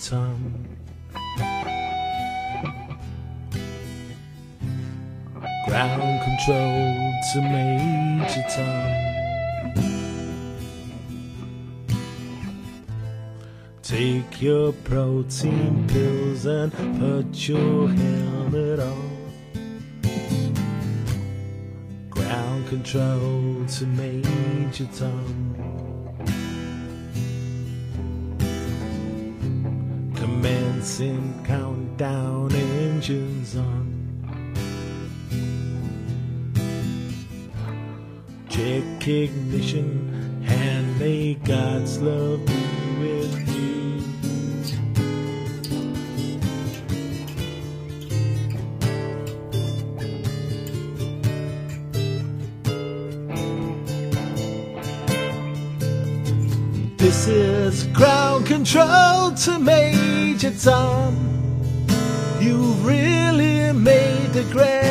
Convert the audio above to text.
Tom. Ground control to Major Tom. Take your protein pills and put your helmet on. Ground control to Major Tom. Commencing countdown, engines on. Check ignition and may God's love be with you. This is ground control to Major Tom. You really made the grade.